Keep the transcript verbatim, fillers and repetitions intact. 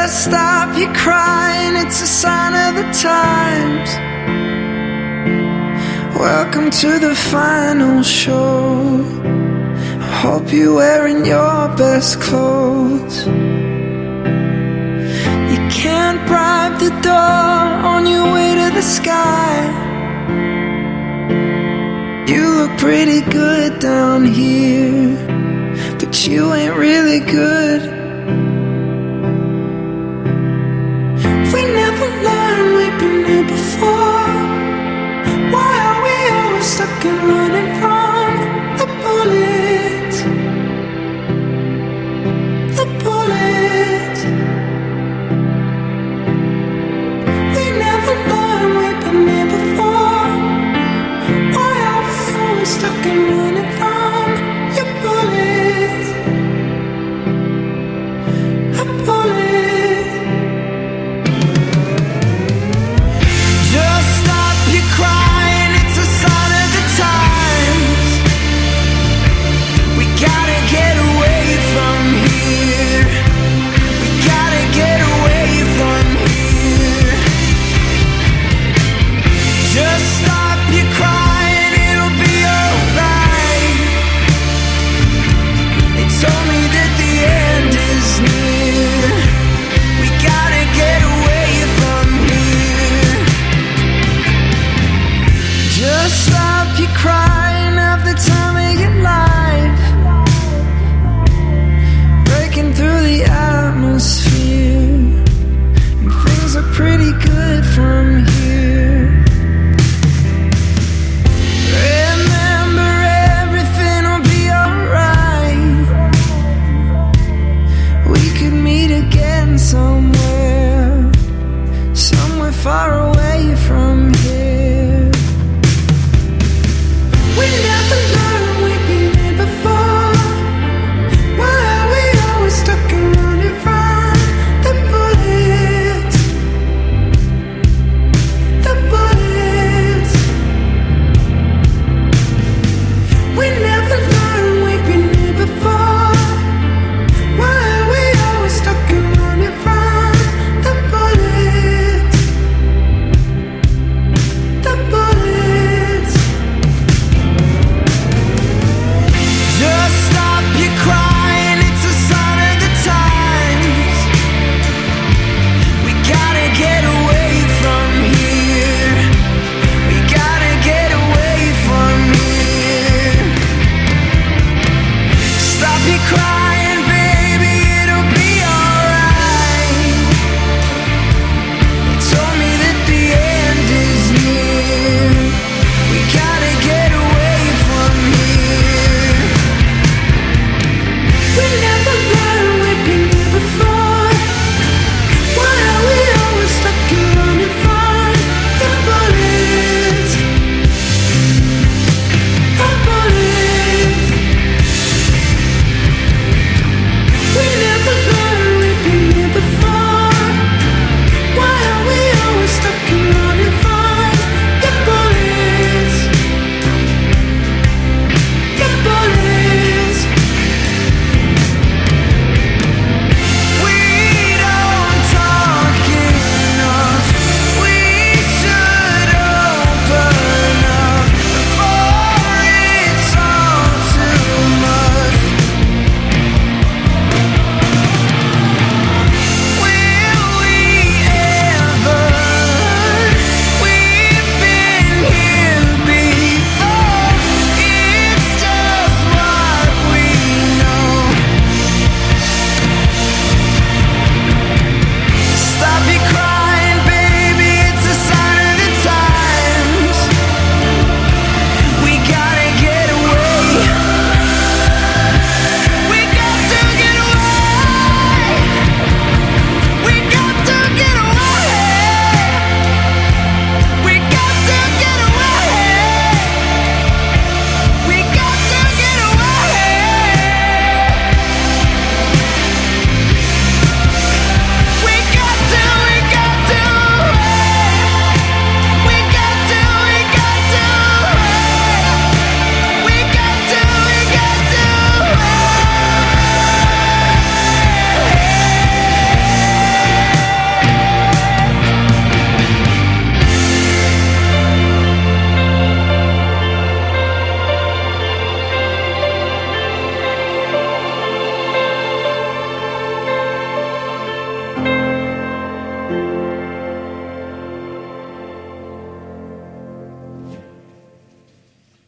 better stop your crying, it's a sign of the times. Welcome to the final show. I hope you're wearing your best clothes. You can't bribe the door on your way to the sky. You look pretty good down here, but you ain't really good. We never learned, we've been here before. Why are we always stuck in running from the bullets? The bullets. We never learned, we've been here before. Why are we always stuck in running from your bullets? A bullet.